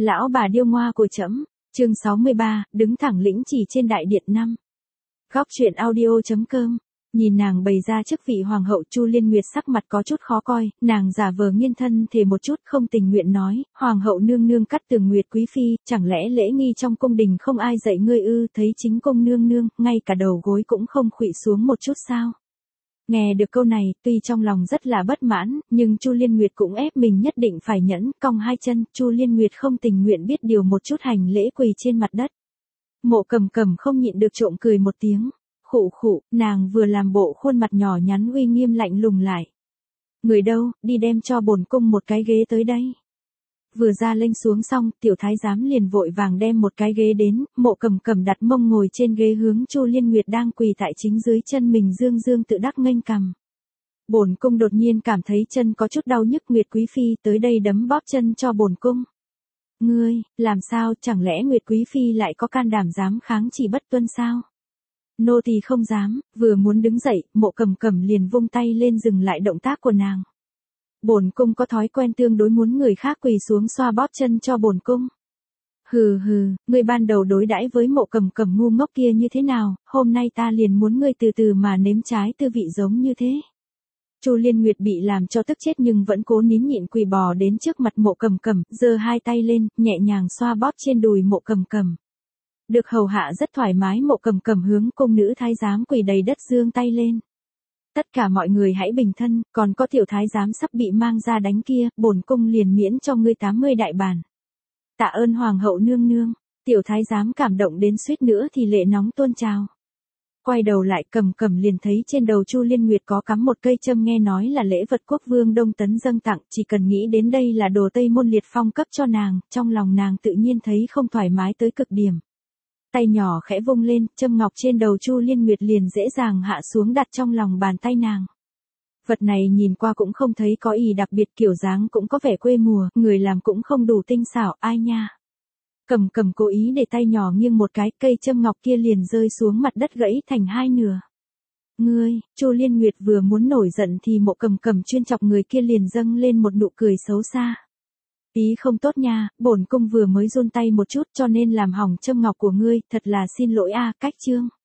Lão bà điêu ngoa của trẫm. Chương 63, đứng thẳng lĩnh chỉ trên đại điện 5. Góc truyện audio.com. Nhìn nàng bày ra chức vị hoàng hậu, Chu Liên Nguyệt sắc mặt có chút khó coi, nàng giả vờ nghiêng thân thể một chút, không tình nguyện nói, hoàng hậu nương nương Cát Tường Nguyệt quý phi, chẳng lẽ lễ nghi trong cung đình không ai dạy ngươi ư? Thấy chính cung nương nương, ngay cả đầu gối cũng không khuỵu xuống một chút sao? Nghe được câu này, tuy trong lòng rất là bất mãn, nhưng Chu Liên Nguyệt cũng ép mình nhất định phải nhẫn, cong hai chân, Chu Liên Nguyệt không tình nguyện biết điều một chút hành lễ quỳ trên mặt đất. Mộ Cầm Cầm không nhịn được trộm cười một tiếng. Khụ khụ, nàng vừa làm bộ khuôn mặt nhỏ nhắn uy nghiêm lạnh lùng lại. Người đâu, đi đem cho bổn cung một cái ghế tới đây. Vừa ra lệnh xuống xong, tiểu thái giám liền vội vàng đem một cái ghế đến, Mộ Cầm Cầm đặt mông ngồi trên ghế hướng Chu Liên Nguyệt đang quỳ tại chính dưới chân mình dương dương tự đắc nghênh cằm. Bổn cung đột nhiên cảm thấy chân có chút đau nhức, Nguyệt quý phi tới đây đấm bóp chân cho bổn cung. Ngươi, làm sao, chẳng lẽ Nguyệt quý phi lại có can đảm dám kháng chỉ bất tuân sao? Nô tỳ không dám. Vừa muốn đứng dậy, Mộ Cầm Cầm liền vung tay lên dừng lại động tác của nàng. Bổn cung có thói quen tương đối muốn người khác quỳ xuống xoa bóp chân cho bổn cung. Hừ hừ, ngươi ban đầu đối đãi với Mộ Cầm Cầm ngu ngốc kia như thế nào, hôm nay ta liền muốn ngươi từ từ mà nếm trái tư vị giống như thế. Chu Liên Nguyệt bị làm cho tức chết nhưng vẫn cố nín nhịn quỳ bò đến trước mặt Mộ Cầm Cầm, giơ hai tay lên, nhẹ nhàng xoa bóp trên đùi Mộ Cầm Cầm. Được hầu hạ rất thoải mái, Mộ Cầm Cầm hướng cung nữ thái giám quỳ đầy đất giương tay lên. Tất cả mọi người hãy bình thân, còn có tiểu thái giám sắp bị mang ra đánh kia, bổn cung liền miễn cho ngươi 80 đại bản. Tạ ơn hoàng hậu nương nương. Tiểu thái giám cảm động đến suýt nữa thì lệ nóng tuôn trào. Quay đầu lại, Cầm Cầm liền thấy trên đầu Chu Liên Nguyệt có cắm một cây châm, nghe nói là lễ vật quốc vương Đông Tấn dâng tặng, chỉ cần nghĩ đến đây là đồ Tây Môn Liệt Phong cấp cho nàng, trong lòng nàng tự nhiên thấy không thoải mái tới cực điểm. Tay nhỏ khẽ vung lên, châm ngọc trên đầu Chu Liên Nguyệt liền dễ dàng hạ xuống đặt trong lòng bàn tay nàng. Vật này nhìn qua cũng không thấy có ý đặc biệt, kiểu dáng cũng có vẻ quê mùa, người làm cũng không đủ tinh xảo, ai nha. Cầm Cầm cố ý để tay nhỏ nghiêng một cái, cây châm ngọc kia liền rơi xuống mặt đất gãy thành hai nửa. Ngươi, Chu Liên Nguyệt vừa muốn nổi giận thì Mộ Cầm Cầm chuyên chọc người kia liền dâng lên một nụ cười xấu xa. Ý không tốt nha, bổn cung vừa mới run tay một chút cho nên làm hỏng châm ngọc của ngươi, thật là xin lỗi a. Cách chương.